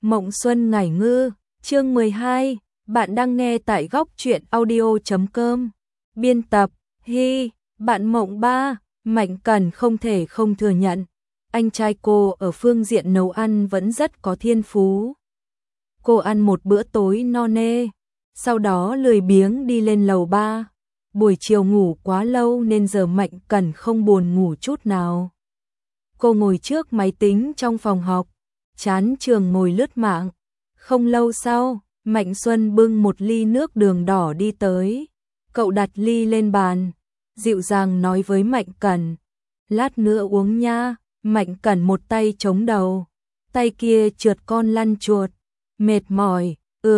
Mộng Xuân Ngải Ngư, chương 12, bạn đang nghe tại góc truyện audio.com. Biên tập, Hy, bạn Mộng Ba. Mạnh Cẩn không thể không thừa nhận, anh trai cô ở phương diện nấu ăn vẫn rất có thiên phú. Cô ăn một bữa tối no nê, sau đó lười biếng đi lên lầu 3. Buổi chiều ngủ quá lâu nên giờ Mạnh Cẩn không buồn ngủ chút nào. Cô ngồi trước máy tính trong phòng học, chán trường ngồi lướt mạng. Không lâu sau, Mạnh Xuân bưng một ly nước đường đỏ đi tới. Cậu đặt ly lên bàn, dịu dàng nói với Mạnh Cẩn, lát nữa uống nha. Mạnh Cẩn một tay chống đầu, tay kia trượt con lăn chuột, mệt mỏi,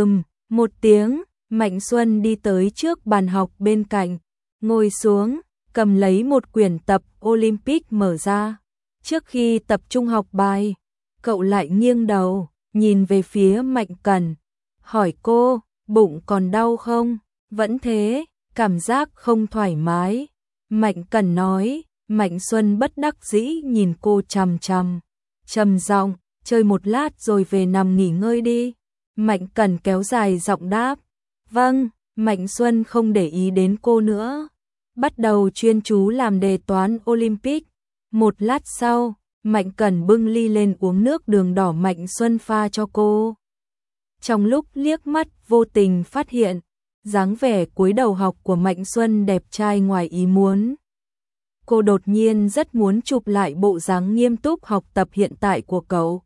một tiếng. Mạnh Xuân đi tới trước bàn học bên cạnh, ngồi xuống, cầm lấy một quyển tập Olympic mở ra. Trước khi tập trung học bài, cậu lại nghiêng đầu, nhìn về phía Mạnh Cẩn, hỏi cô, bụng còn đau không? Vẫn thế, cảm giác không thoải mái. Mạnh Cẩn nói. Mạnh Xuân bất đắc dĩ nhìn cô chằm chằm, trầm giọng, chơi một lát rồi về nằm nghỉ ngơi đi. Mạnh Cẩn kéo dài giọng đáp, vâng. Mạnh Xuân không để ý đến cô nữa, bắt đầu chuyên chú làm đề toán Olympic. Một lát sau, Mạnh Cẩn bưng ly lên uống nước đường đỏ Mạnh Xuân pha cho cô. Trong lúc liếc mắt vô tình phát hiện, dáng vẻ cuối đầu học của Mạnh Xuân đẹp trai ngoài ý muốn. Cô đột nhiên rất muốn chụp lại bộ dáng nghiêm túc học tập hiện tại của cậu.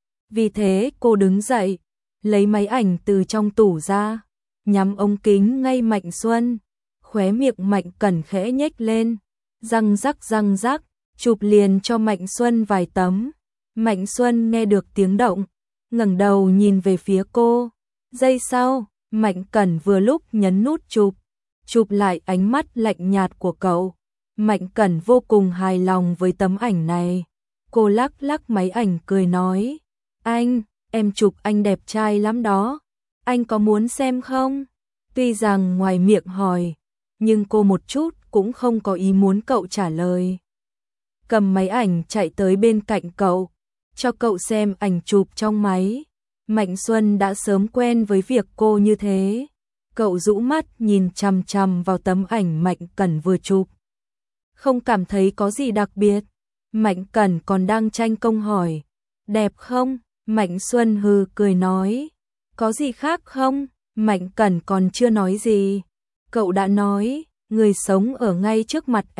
Vì thế cô đứng dậy, lấy máy ảnh từ trong tủ ra, nhắm ống kính ngay Mạnh Xuân. Khóe miệng Mạnh Cẩn khẽ nhếch lên, răng rắc, chụp liền cho Mạnh Xuân vài tấm. Mạnh Xuân nghe được tiếng động, ngẩng đầu nhìn về phía cô. Giây sau, Mạnh Cẩn vừa lúc nhấn nút chụp lại ánh mắt lạnh nhạt của cậu. Mạnh Cẩn vô cùng hài lòng với tấm ảnh này. Cô lắc lắc máy ảnh cười nói, em chụp anh đẹp trai lắm đó, anh có muốn xem không? Tuy rằng ngoài miệng hỏi, nhưng cô một chút cũng không có ý muốn cậu trả lời. Cầm máy ảnh chạy tới bên cạnh cậu, cho cậu xem ảnh chụp trong máy. Mạnh Xuân đã sớm quen với việc cô như thế. Cậu rũ mắt nhìn chằm chằm vào tấm ảnh Mạnh Cẩn vừa chụp, không cảm thấy có gì đặc biệt. Mạnh Cẩn còn đang tranh công hỏi, đẹp không? Mạnh Xuân hừ cười nói, có gì khác không? Mạnh Cẩn còn chưa nói gì, cậu đã nói, người sống ở ngay trước mặt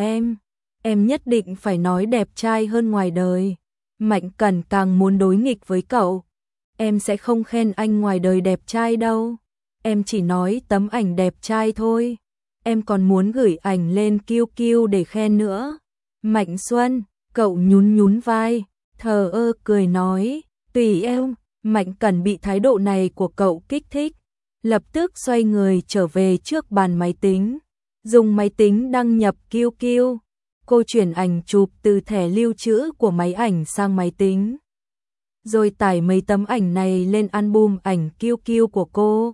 em nhất định phải nói đẹp trai hơn ngoài đời. Mạnh Cẩn càng muốn đối nghịch với cậu, em sẽ không khen anh ngoài đời đẹp trai đâu, em chỉ nói tấm ảnh đẹp trai thôi. Em còn muốn gửi ảnh lên QQ để khen nữa. Mạnh Xuân, cậu nhún vai, thờ ơ cười nói, tùy em. Mạnh Cẩn bị thái độ này của cậu kích thích, lập tức xoay người trở về trước bàn máy tính, dùng máy tính đăng nhập QQ. Cô chuyển ảnh chụp từ thẻ lưu trữ của máy ảnh sang máy tính, rồi tải mấy tấm ảnh này lên album ảnh QQ của cô.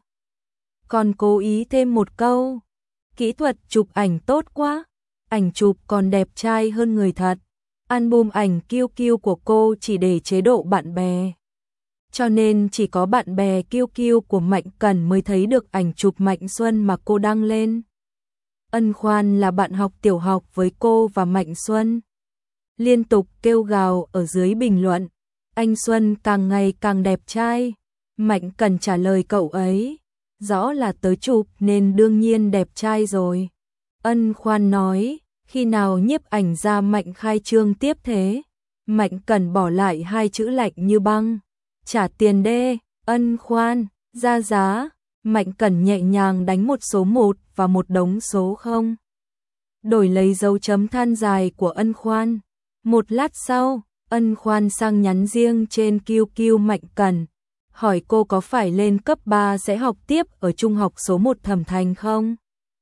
Còn cố ý thêm một câu, kỹ thuật chụp ảnh tốt quá, ảnh chụp còn đẹp trai hơn người thật. Album ảnh QQ của cô chỉ để chế độ bạn bè, cho nên chỉ có bạn bè QQ của Mạnh Cẩn mới thấy được ảnh chụp Mạnh Xuân mà cô đăng lên. Ân Khoan là bạn học tiểu học với cô và Mạnh Xuân, liên tục kêu gào ở dưới bình luận, anh Xuân càng ngày càng đẹp trai. Mạnh Cẩn trả lời cậu ấy, rõ là tới chụp nên đương nhiên đẹp trai rồi. Ân Khoan nói, khi nào nhiếp ảnh ra Mạnh khai trương tiếp thế? Mạnh Cẩn bỏ lại hai chữ lạnh như băng, trả tiền đê. Ân Khoan, ra giá. Mạnh Cẩn nhẹ nhàng đánh một số 1 và một đống số 0, đổi lấy dấu chấm than dài của Ân Khoan. Một lát sau, Ân Khoan sang nhắn riêng trên QQ Mạnh Cẩn, hỏi cô có phải lên cấp 3 sẽ học tiếp ở trung học số 1 Thẩm Thành không?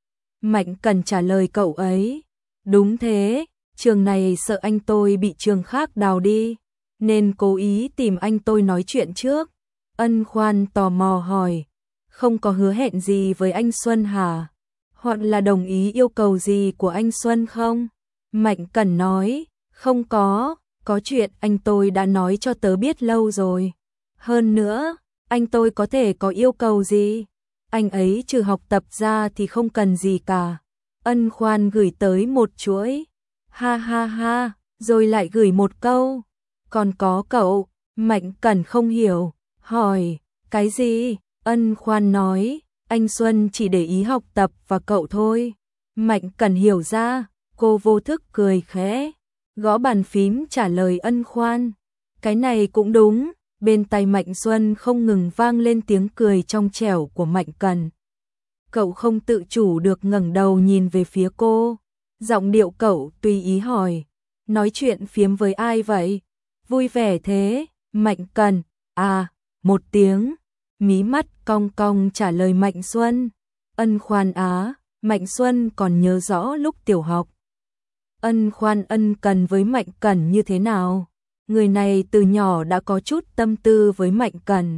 Mạnh Cẩn trả lời cậu ấy, đúng thế, trường này sợ anh tôi bị trường khác đào đi, nên cố ý tìm anh tôi nói chuyện trước. Ân Khoan tò mò hỏi, không có hứa hẹn gì với anh Xuân hả? Hoặc là đồng ý yêu cầu gì của anh Xuân không? Mạnh Cẩn nói, không có chuyện anh tôi đã nói cho tớ biết lâu rồi. Hơn nữa, anh tôi có thể có yêu cầu gì? Anh ấy trừ học tập ra thì không cần gì cả. Ân Khoan gửi tới một chuỗi. Ha ha ha, rồi lại gửi một câu. Còn có cậu, Mạnh Cẩn không hiểu, hỏi, cái gì? Ân Khoan nói, anh Xuân chỉ để ý học tập và cậu thôi. Mạnh Cẩn hiểu ra, cô vô thức cười khẽ, gõ bàn phím trả lời Ân Khoan. Cái này cũng đúng, bên tai Mạnh Xuân không ngừng vang lên tiếng cười trong trẻo của Mạnh Cẩn. Cậu không tự chủ được ngẩng đầu nhìn về phía cô, giọng điệu cậu tùy ý hỏi, nói chuyện phiếm với ai vậy? Vui vẻ thế, Mạnh Cẩn, à, một tiếng, mí mắt cong cong trả lời Mạnh Xuân. Ân Khoan á, Mạnh Xuân còn nhớ rõ lúc tiểu học. Ân Khoan ân cần với Mạnh Cẩn như thế nào? Người này từ nhỏ đã có chút tâm tư với Mạnh Cẩn.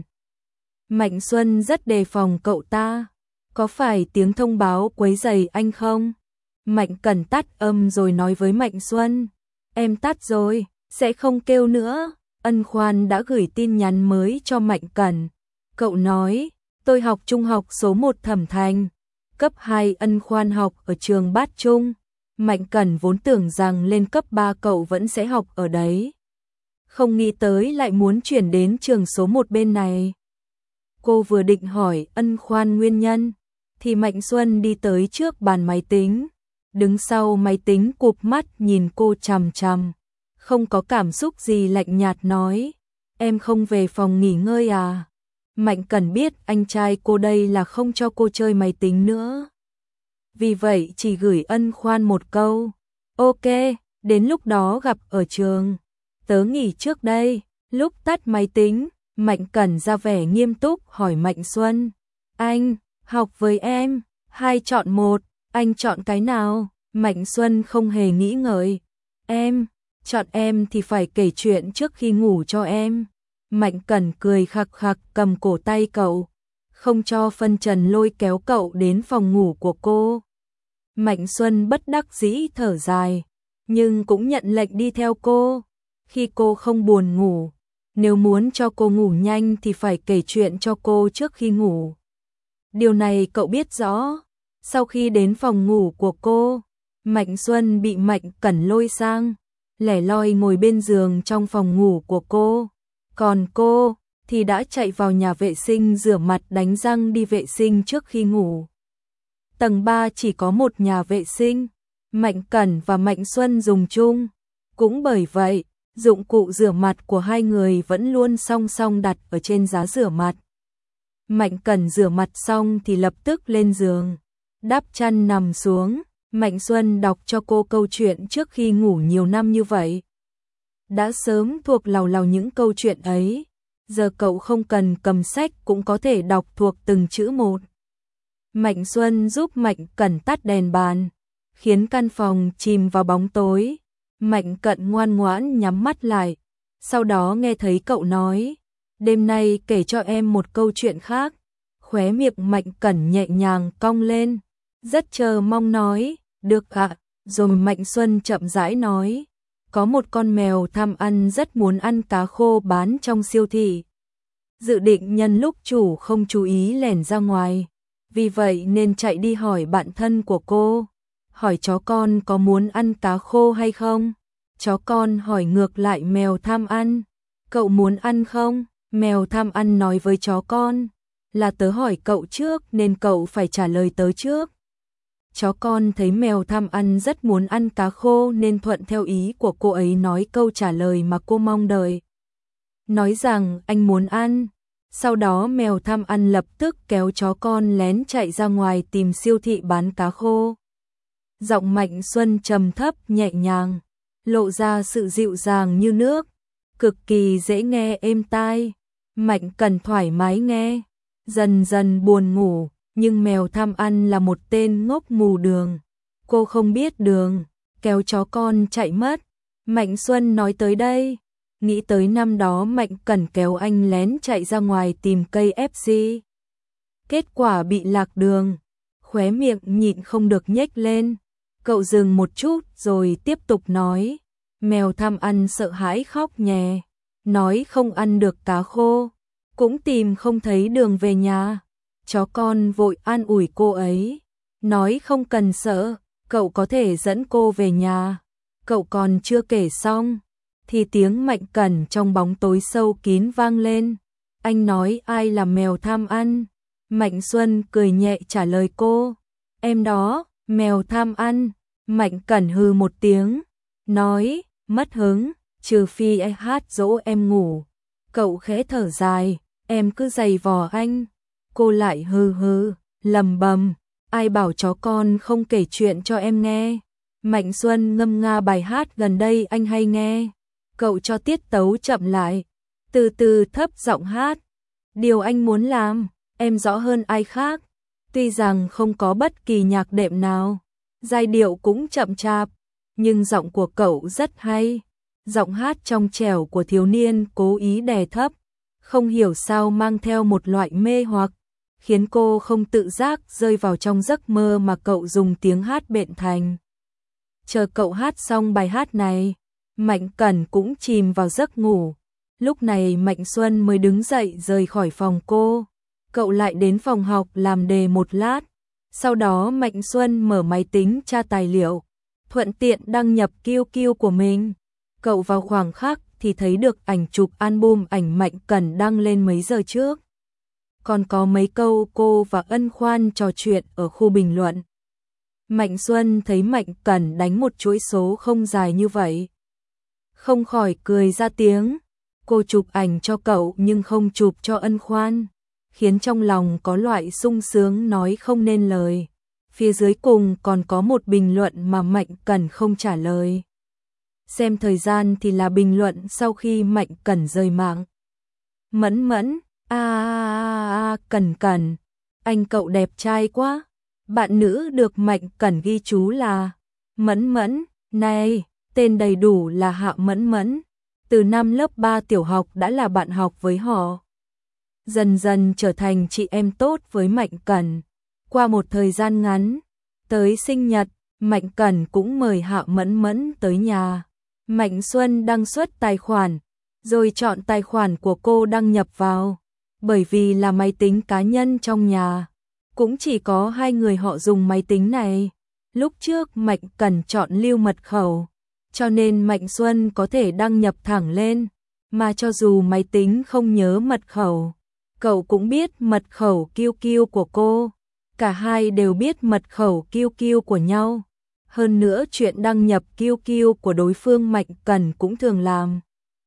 Mạnh Xuân rất đề phòng cậu ta. Có phải tiếng thông báo quấy rầy anh không? Mạnh Cẩn tắt âm rồi nói với Mạnh Xuân. Em tắt rồi, sẽ không kêu nữa. Ân Khoan đã gửi tin nhắn mới cho Mạnh Cẩn. Cậu nói, tôi học trung học số 1 Thẩm Thành. Cấp 2 Ân Khoan học ở trường Bát Trung. Mạnh Cẩn vốn tưởng rằng lên cấp 3 cậu vẫn sẽ học ở đấy. Không nghĩ tới lại muốn chuyển đến trường số 1 bên này. Cô vừa định hỏi Ân Khoan nguyên nhân, thì Mạnh Xuân đi tới trước bàn máy tính, đứng sau máy tính cụp mắt nhìn cô chằm chằm, không có cảm xúc gì, lạnh nhạt nói, em không về phòng nghỉ ngơi à? Mạnh Cẩn biết anh trai cô đây là không cho cô chơi máy tính nữa. Vì vậy chỉ gửi Ân Khoan một câu, ok, đến lúc đó gặp ở trường. Tớ nghỉ trước đây. Lúc tắt máy tính, Mạnh Cẩn ra vẻ nghiêm túc hỏi Mạnh Xuân, anh, học với em, hai chọn một, anh chọn cái nào? Mạnh Xuân không hề nghĩ ngợi, em, chọn em thì phải kể chuyện trước khi ngủ cho em. Mạnh Cẩn cười khặc khặc cầm cổ tay cậu, không cho phân trần lôi kéo cậu đến phòng ngủ của cô. Mạnh Xuân bất đắc dĩ thở dài, nhưng cũng nhận lệnh đi theo cô. Khi cô không buồn ngủ, nếu muốn cho cô ngủ nhanh thì phải kể chuyện cho cô trước khi ngủ. Điều này cậu biết rõ. Sau khi đến phòng ngủ của cô, Mạnh Xuân bị Mạnh Cẩn lôi sang, lẻ loi ngồi bên giường trong phòng ngủ của cô. Còn cô thì đã chạy vào nhà vệ sinh rửa mặt đánh răng đi vệ sinh trước khi ngủ. Tầng 3 chỉ có một nhà vệ sinh, Mạnh Cẩn và Mạnh Xuân dùng chung. Cũng bởi vậy, dụng cụ rửa mặt của hai người vẫn luôn song song đặt ở trên giá rửa mặt. Mạnh Cẩn rửa mặt xong thì lập tức lên giường, đắp chăn nằm xuống. Mạnh Xuân đọc cho cô câu chuyện trước khi ngủ nhiều năm như vậy. Đã sớm thuộc lào lào những câu chuyện ấy, giờ cậu không cần cầm sách cũng có thể đọc thuộc từng chữ một. Mạnh Xuân giúp Mạnh Cẩn tắt đèn bàn, khiến căn phòng chìm vào bóng tối. Mạnh Cẩn ngoan ngoãn nhắm mắt lại, sau đó nghe thấy cậu nói, đêm nay kể cho em một câu chuyện khác. Khóe miệng Mạnh Cẩn nhẹ nhàng cong lên, rất chờ mong nói, được ạ. Rồi Mạnh Xuân chậm rãi nói, có một con mèo tham ăn rất muốn ăn cá khô bán trong siêu thị. Dự định nhân lúc chủ không chú ý lẻn ra ngoài, vì vậy nên chạy đi hỏi bạn thân của cô, hỏi chó con có muốn ăn cá khô hay không. Chó con hỏi ngược lại mèo tham ăn, cậu muốn ăn không? Mèo tham ăn nói với chó con, là tớ hỏi cậu trước nên cậu phải trả lời tớ trước. Chó con thấy mèo tham ăn rất muốn ăn cá khô nên thuận theo ý của cô ấy nói câu trả lời mà cô mong đợi. Nói rằng anh muốn ăn. Sau đó mèo tham ăn lập tức kéo chó con lén chạy ra ngoài tìm siêu thị bán cá khô. Giọng Mạnh Xuân trầm thấp nhẹ nhàng, lộ ra sự dịu dàng như nước, cực kỳ dễ nghe êm tai. Mạnh Cẩn thoải mái nghe, dần dần buồn ngủ, nhưng mèo tham ăn là một tên ngốc mù đường. Cô không biết đường, kéo chó con chạy mất. Mạnh Xuân nói tới đây, nghĩ tới năm đó Mạnh Cẩn kéo anh lén chạy ra ngoài tìm cây FC. Kết quả bị lạc đường, khóe miệng nhịn không được nhếch lên. Cậu dừng một chút rồi tiếp tục nói, mèo tham ăn sợ hãi khóc nhè, nói không ăn được cá khô. cũng tìm không thấy đường về nhà. Chó con vội an ủi cô ấy, nói không cần sợ, cậu có thể dẫn cô về nhà. Cậu còn chưa kể xong, thì tiếng Mạnh Cẩn trong bóng tối sâu kín vang lên. Anh nói ai là mèo tham ăn? Mạnh Xuân cười nhẹ trả lời cô, em đó, mèo tham ăn. Mạnh Cẩn hừ một tiếng, nói, mất hứng, trừ phi anh hát dỗ em ngủ. Cậu khẽ thở dài, em cứ giày vò anh. Cô lại hừ hừ, lầm bầm, ai bảo chó con không kể chuyện cho em nghe. Mạnh Xuân ngâm nga bài hát gần đây anh hay nghe. Cậu cho tiết tấu chậm lại, từ từ thấp giọng hát. Điều anh muốn làm, em rõ hơn ai khác. Tuy rằng không có bất kỳ nhạc đệm nào, giai điệu cũng chậm chạp, nhưng giọng của cậu rất hay. Giọng hát trong trẻo của thiếu niên cố ý đè thấp, không hiểu sao mang theo một loại mê hoặc, khiến cô không tự giác rơi vào trong giấc mơ mà cậu dùng tiếng hát bện thành. Chờ cậu hát xong bài hát này, Mạnh Cẩn cũng chìm vào giấc ngủ. Lúc này Mạnh Xuân mới đứng dậy rời khỏi phòng cô. Cậu lại đến phòng học làm đề một lát. Sau đó Mạnh Xuân mở máy tính tra tài liệu, thuận tiện đăng nhập QQ của mình. Cậu vào khoảng khắc thì thấy được ảnh chụp album ảnh Mạnh Cẩn đăng lên mấy giờ trước. Còn có mấy câu cô và Ân Khoan trò chuyện ở khu bình luận. Mạnh Xuân thấy Mạnh Cẩn đánh một chuỗi số không dài như vậy, không khỏi cười ra tiếng. Cô chụp ảnh cho cậu nhưng không chụp cho Ân Khoan, khiến trong lòng có loại sung sướng nói không nên lời. Phía dưới cùng còn có một bình luận mà Mạnh Cẩn không trả lời. Xem thời gian thì là bình luận sau khi Mạnh Cẩn rời mạng. Mẫn mẫn, Cẩn Cẩn, anh cậu đẹp trai quá. Bạn nữ được Mạnh Cẩn ghi chú là Mẫn Mẫn, này, tên đầy đủ là Hạ Mẫn Mẫn. Từ năm lớp 3 tiểu học đã là bạn học với họ. Dần dần trở thành chị em tốt với Mạnh Cẩn. Qua một thời gian ngắn, tới sinh nhật, Mạnh Cẩn cũng mời Hạ Mẫn Mẫn tới nhà. Mạnh Xuân đăng xuất tài khoản, rồi chọn tài khoản của cô đăng nhập vào. Bởi vì là máy tính cá nhân trong nhà, cũng chỉ có 2 người họ dùng máy tính này. Lúc trước Mạnh Cẩn chọn lưu mật khẩu, cho nên Mạnh Xuân có thể đăng nhập thẳng lên. Mà cho dù máy tính không nhớ mật khẩu, cậu cũng biết mật khẩu QQ của cô. Cả hai đều biết mật khẩu QQ của nhau. Hơn nữa chuyện đăng nhập QQ của đối phương Mạnh Cẩn cũng thường làm.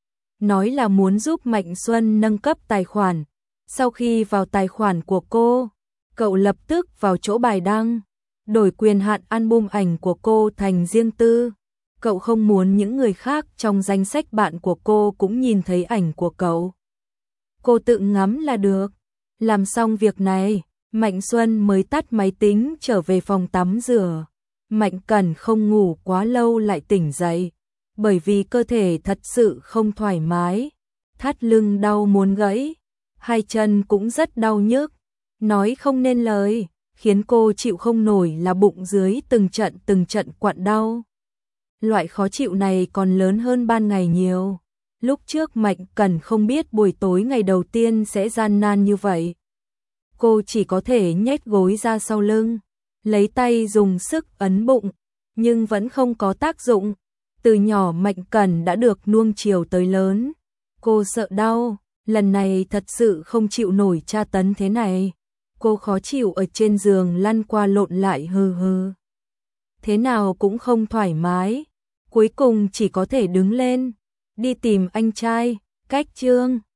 Nói là muốn giúp Mạnh Xuân nâng cấp tài khoản. Sau khi vào tài khoản của cô, cậu lập tức vào chỗ bài đăng, đổi quyền hạn album ảnh của cô thành riêng tư. Cậu không muốn những người khác trong danh sách bạn của cô cũng nhìn thấy ảnh của cậu. Cô tự ngắm là được. Làm xong việc này, Mạnh Xuân mới tắt máy tính trở về phòng tắm rửa. Mạnh Cẩn không ngủ quá lâu lại tỉnh dậy, bởi vì cơ thể thật sự không thoải mái. Thắt lưng đau muốn gãy, hai chân cũng rất đau nhức, nói không nên lời, khiến cô chịu không nổi là bụng dưới từng trận quặn đau. Loại khó chịu này còn lớn hơn ban ngày nhiều. Lúc trước Mạnh Cẩn không biết buổi tối ngày đầu tiên sẽ gian nan như vậy. Cô chỉ có thể nhét gối ra sau lưng, lấy tay dùng sức ấn bụng, nhưng vẫn không có tác dụng. Từ nhỏ Mạnh Cẩn đã được nuông chiều tới lớn. Cô sợ đau, lần này thật sự không chịu nổi tra tấn thế này. Cô khó chịu ở trên giường lăn qua lộn lại hừ hừ. Thế nào cũng không thoải mái. Cuối cùng chỉ có thể đứng lên, đi tìm anh trai, cách Trương.